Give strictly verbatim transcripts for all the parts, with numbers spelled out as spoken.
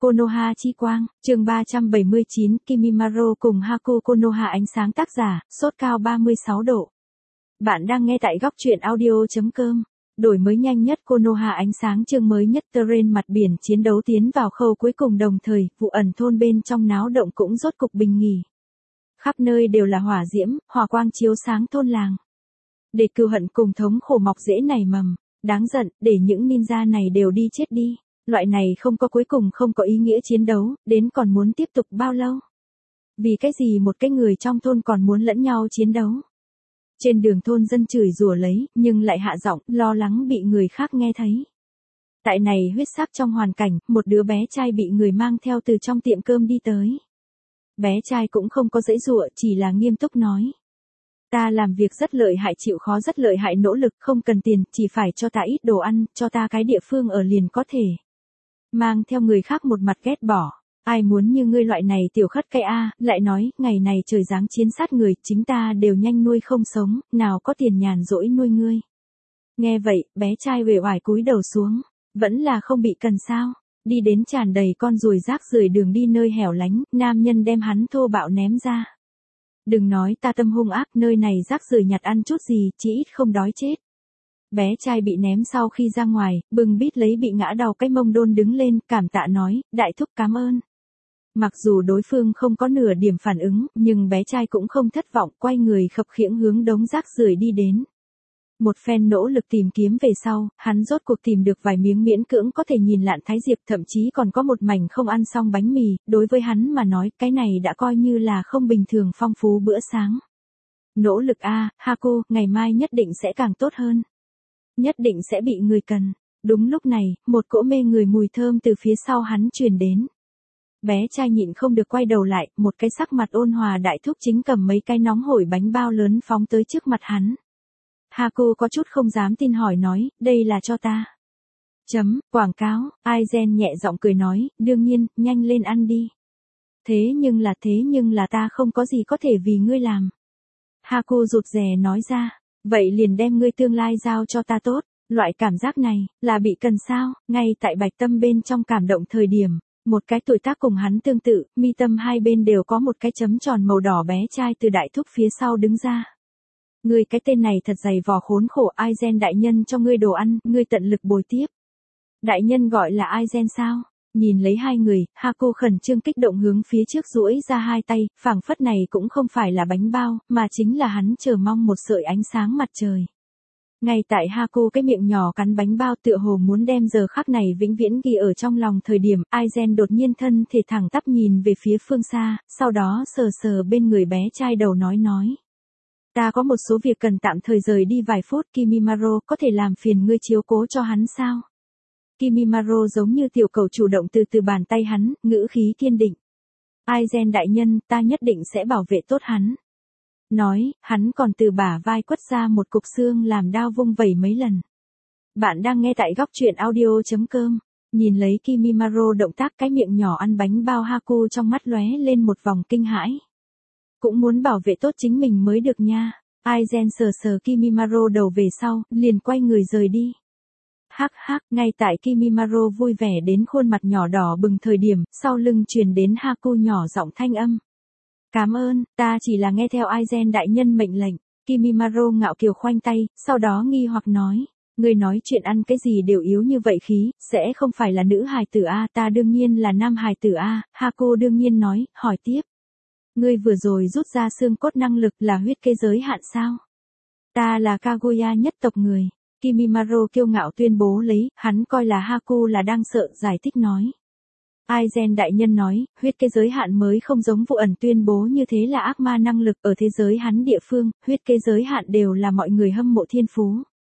Konoha chi quang, chương ba trăm bảy mươi chín, Kimimaro cùng Haku Konoha ánh sáng tác giả, sốt cao ba mươi sáu độ. Bạn đang nghe tại góc truyện audio.com. Đổi mới nhanh nhất Konoha ánh sáng chương mới nhất terrain mặt biển chiến đấu tiến vào khâu cuối cùng đồng thời, vụ ẩn thôn bên trong náo động cũng rốt cục bình nghỉ. Khắp nơi đều là hỏa diễm, hỏa quang chiếu sáng thôn làng. Để cừu hận cùng thống khổ mọc rễ nảy mầm, đáng giận, để những ninja này đều đi chết đi. Loại này không có cuối cùng không có ý nghĩa chiến đấu, đến còn muốn tiếp tục bao lâu? Vì cái gì một cái người trong thôn còn muốn lẫn nhau chiến đấu? Trên đường thôn dân chửi rủa lấy, nhưng lại hạ giọng, lo lắng bị người khác nghe thấy. Tại này huyết sắc trong hoàn cảnh, một đứa bé trai bị người mang theo từ trong tiệm cơm đi tới. Bé trai cũng không có giãy giụa, chỉ là nghiêm túc nói. Ta làm việc rất lợi hại chịu khó rất lợi hại nỗ lực không cần tiền, chỉ phải cho ta ít đồ ăn, cho ta cái địa phương ở liền có thể. Mang theo người khác một mặt ghét bỏ. Ai muốn như ngươi loại này tiểu khất cái a, lại nói, ngày này trời giáng chiến sát người, chính ta đều nhanh nuôi không sống, nào có tiền nhàn rỗi nuôi ngươi. Nghe vậy, bé trai uể oải cúi đầu xuống, vẫn là không bị cần sao. Đi đến tràn đầy con ruồi rác rưởi đường đi nơi hẻo lánh, nam nhân đem hắn thô bạo ném ra. Đừng nói ta tâm hung ác, nơi này rác rưởi nhặt ăn chút gì, chỉ ít không đói chết. Bé trai bị ném sau khi ra ngoài, bưng bít lấy bị ngã đau cái mông đôn đứng lên, cảm tạ nói, đại thúc cảm ơn. Mặc dù đối phương không có nửa điểm phản ứng, nhưng bé trai cũng không thất vọng, quay người khập khiễng hướng đống rác rưởi đi đến. Một phen nỗ lực tìm kiếm về sau, hắn rốt cuộc tìm được vài miếng miễn cưỡng có thể nhìn lạn thái diệp, thậm chí còn có một mảnh không ăn xong bánh mì, đối với hắn mà nói, cái này đã coi như là không bình thường phong phú bữa sáng. Nỗ lực a, Haku, ngày mai nhất định sẽ càng tốt hơn. Nhất định sẽ bị người cần. Đúng lúc này, một cỗ mê người mùi thơm từ phía sau hắn truyền đến. Bé trai nhịn không được quay đầu lại, một cái sắc mặt ôn hòa đại thúc chính cầm mấy cái nóng hổi bánh bao lớn phóng tới trước mặt hắn. Haku có chút không dám tin hỏi nói, đây là cho ta. Chấm, quảng cáo, Aizen nhẹ giọng cười nói, đương nhiên, nhanh lên ăn đi. Thế nhưng là thế nhưng là ta không có gì có thể vì ngươi làm. Haku rụt rè nói ra. Vậy liền đem ngươi tương lai giao cho ta tốt, loại cảm giác này, là bị cần sao, ngay tại bạch tâm bên trong cảm động thời điểm, một cái tuổi tác cùng hắn tương tự, mi tâm hai bên đều có một cái chấm tròn màu đỏ bé trai từ đại thúc phía sau đứng ra. Ngươi cái tên này thật dày vò khốn khổ, Aizen đại nhân cho ngươi đồ ăn, ngươi tận lực bồi tiếp. Đại nhân gọi là Aizen sao? Nhìn lấy hai người, Haku khẩn trương kích động hướng phía trước duỗi ra hai tay, phảng phất này cũng không phải là bánh bao, mà chính là hắn chờ mong một sợi ánh sáng mặt trời. Ngay tại Haku cái miệng nhỏ cắn bánh bao tựa hồ muốn đem giờ khắc này vĩnh viễn ghi ở trong lòng thời điểm, Aizen đột nhiên thân thể thẳng tắp nhìn về phía phương xa, sau đó sờ sờ bên người bé trai đầu nói nói. Ta có một số việc cần tạm thời rời đi vài phút, Kimimaro, có thể làm phiền ngươi chiếu cố cho hắn sao? Kimimaro giống như tiểu cầu chủ động từ từ bàn tay hắn, ngữ khí kiên định. Aizen đại nhân, ta nhất định sẽ bảo vệ tốt hắn. Nói, hắn còn từ bả vai quất ra một cục xương làm đao vung vẩy mấy lần. Bạn đang nghe tại góc truyện audio.com. Nhìn lấy Kimimaro động tác cái miệng nhỏ ăn bánh bao, Haku trong mắt lóe lên một vòng kinh hãi. Cũng muốn bảo vệ tốt chính mình mới được nha. Aizen sờ sờ Kimimaro đầu về sau, liền quay người rời đi. Hắc hắc, ngay tại Kimimaro vui vẻ đến khuôn mặt nhỏ đỏ bừng thời điểm, sau lưng truyền đến Haku nhỏ giọng thanh âm. Cảm ơn, ta chỉ là nghe theo Aizen đại nhân mệnh lệnh. Kimimaro ngạo kiều khoanh tay, sau đó nghi hoặc nói. Ngươi nói chuyện ăn cái gì đều yếu như vậy khí, sẽ không phải là nữ hài tử a, ta đương nhiên là nam hài tử a. Haku đương nhiên nói, hỏi tiếp. Ngươi vừa rồi rút ra xương cốt năng lực là huyết kế giới hạn sao? Ta là Kaguya nhất tộc người. Kimimaro kiêu ngạo tuyên bố lấy, hắn coi là Haku là đang sợ, giải thích nói. Aizen đại nhân nói, huyết kế giới hạn mới không giống vụ ẩn tuyên bố như thế là ác ma năng lực, ở thế giới hắn địa phương, huyết kế giới hạn đều là mọi người hâm mộ thiên phú.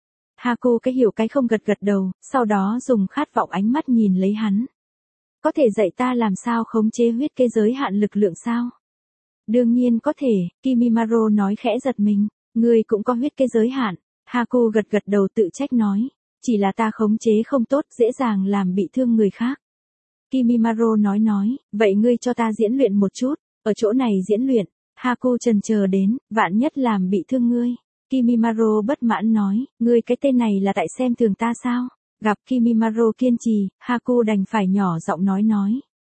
Haku cái hiểu cái không gật gật đầu, sau đó dùng khát vọng ánh mắt nhìn lấy hắn. Có thể dạy ta làm sao khống chế huyết kế giới hạn lực lượng sao? Đương nhiên có thể, Kimimaro nói khẽ giật mình, ngươi cũng có huyết kế giới hạn. Haku gật gật đầu tự trách nói, chỉ là ta khống chế không tốt, dễ dàng làm bị thương người khác. Kimimaro nói nói, vậy ngươi cho ta diễn luyện một chút, ở chỗ này diễn luyện. Haku chần chờ đến, vạn nhất làm bị thương ngươi. Kimimaro bất mãn nói, ngươi cái tên này là tại xem thường ta sao? Gặp Kimimaro kiên trì, Haku đành phải nhỏ giọng nói nói,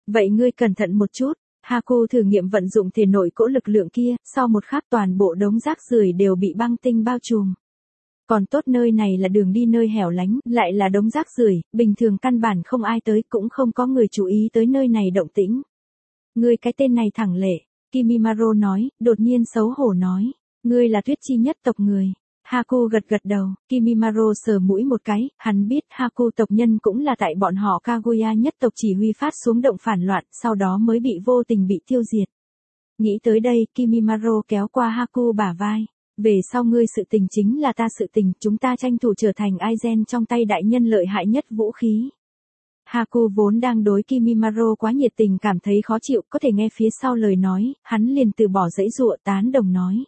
Vậy ngươi cẩn thận một chút. Haku thử nghiệm vận dụng thể nội cỗ lực lượng kia, sau một khắc toàn bộ đống rác rưởi đều bị băng tinh bao trùm. Còn tốt nơi này là đường đi nơi hẻo lánh, lại là đống rác rưởi, bình thường căn bản không ai tới, cũng không có người chú ý tới nơi này động tĩnh. Ngươi cái tên này thẳng lệ, Kimimaro nói, đột nhiên xấu hổ nói, ngươi là Tuyết Chi nhất tộc người. Haku gật gật đầu, Kimimaro sờ mũi một cái, hắn biết Haku tộc nhân cũng là tại bọn họ Kaguya nhất tộc chỉ huy phát xuống động phản loạn, sau đó mới bị vô tình bị tiêu diệt. Nghĩ tới đây, Kimimaro kéo qua Haku bả vai. Về sau ngươi sự tình chính là ta sự tình, chúng ta tranh thủ trở thành Aizen trong tay đại nhân lợi hại nhất vũ khí. Haku vốn đang đối Kimimaro quá nhiệt tình cảm thấy khó chịu, có thể nghe phía sau lời nói, hắn liền từ bỏ giãy giụa tán đồng nói.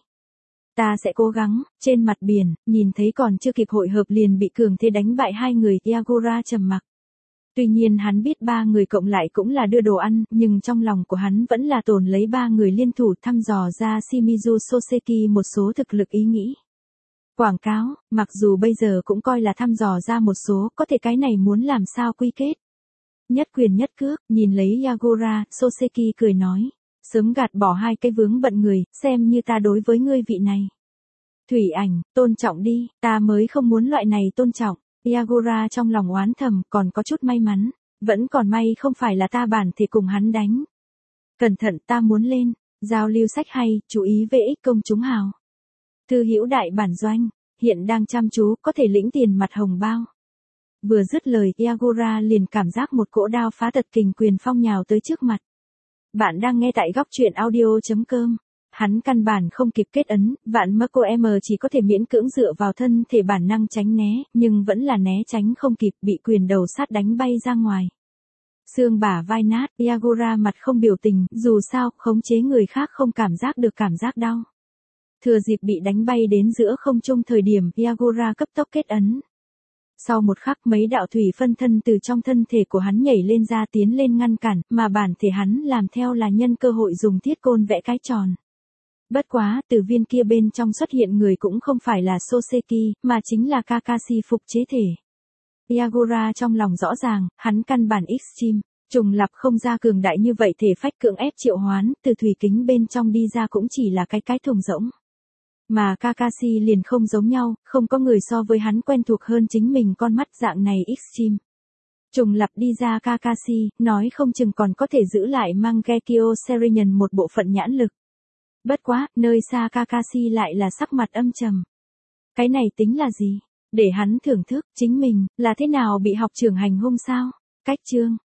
Ta sẽ cố gắng. Trên mặt biển, nhìn thấy còn chưa kịp hội hợp liền bị cường thế đánh bại hai người, Yagura trầm mặc. Tuy nhiên hắn biết ba người cộng lại cũng là đưa đồ ăn, nhưng trong lòng của hắn vẫn là tồn lấy ba người liên thủ thăm dò ra Shimizu Soseki một số thực lực ý nghĩ. Quảng cáo, mặc dù bây giờ cũng coi là thăm dò ra một số, có thể cái này muốn làm sao quy kết. Nhất quyền nhất cước, nhìn lấy Yagura, Soseki cười nói. Sớm gạt bỏ hai cái vướng bận người, xem như ta đối với ngươi vị này. Thủy ảnh, tôn trọng đi, ta mới không muốn loại này tôn trọng. Yagura trong lòng oán thầm, còn có chút may mắn. Vẫn còn may không phải là ta bản thì cùng hắn đánh. Cẩn thận, ta muốn lên. Giao lưu sách hay, chú ý về ích công chúng hào. Thư hữu đại bản doanh, hiện đang chăm chú, có thể lĩnh tiền mặt hồng bao. Vừa dứt lời, Yagura liền cảm giác một cỗ đao phá tật kình quyền phong nhào tới trước mặt. Bạn đang nghe tại góc truyện audio chấm com. Hắn căn bản không kịp kết ấn, vạn Marco M chỉ có thể miễn cưỡng dựa vào thân thể bản năng tránh né, nhưng vẫn là né tránh không kịp, bị quyền đầu sát đánh bay ra ngoài. Xương bả vai nát, Yagura mặt không biểu tình, dù sao, khống chế người khác không cảm giác được cảm giác đau. Thừa dịp bị đánh bay đến giữa không trung thời điểm, Yagura cấp tốc kết ấn. Sau một khắc mấy đạo thủy phân thân từ trong thân thể của hắn nhảy lên ra tiến lên ngăn cản, mà bản thể hắn làm theo là nhân cơ hội dùng thiết côn vẽ cái tròn. Bất quá, từ viên kia bên trong xuất hiện người cũng không phải là Soseki, mà chính là Kakashi phục chế thể. Yagura trong lòng rõ ràng, hắn căn bản Extreme, trùng lập không ra cường đại như vậy thể phách cưỡng ép triệu hoán, từ thủy kính bên trong đi ra cũng chỉ là cái cái thùng rỗng. Mà Kakashi liền không giống nhau, không có người so với hắn quen thuộc hơn chính mình con mắt dạng này Extreme. Trùng lập đi ra Kakashi, nói không chừng còn có thể giữ lại Mangekyo Serion một bộ phận nhãn lực. Bất quá, nơi xa Kakashi lại là sắc mặt âm trầm. Cái này tính là gì? Để hắn thưởng thức chính mình, là thế nào bị học trưởng hành hung sao? Cách chương,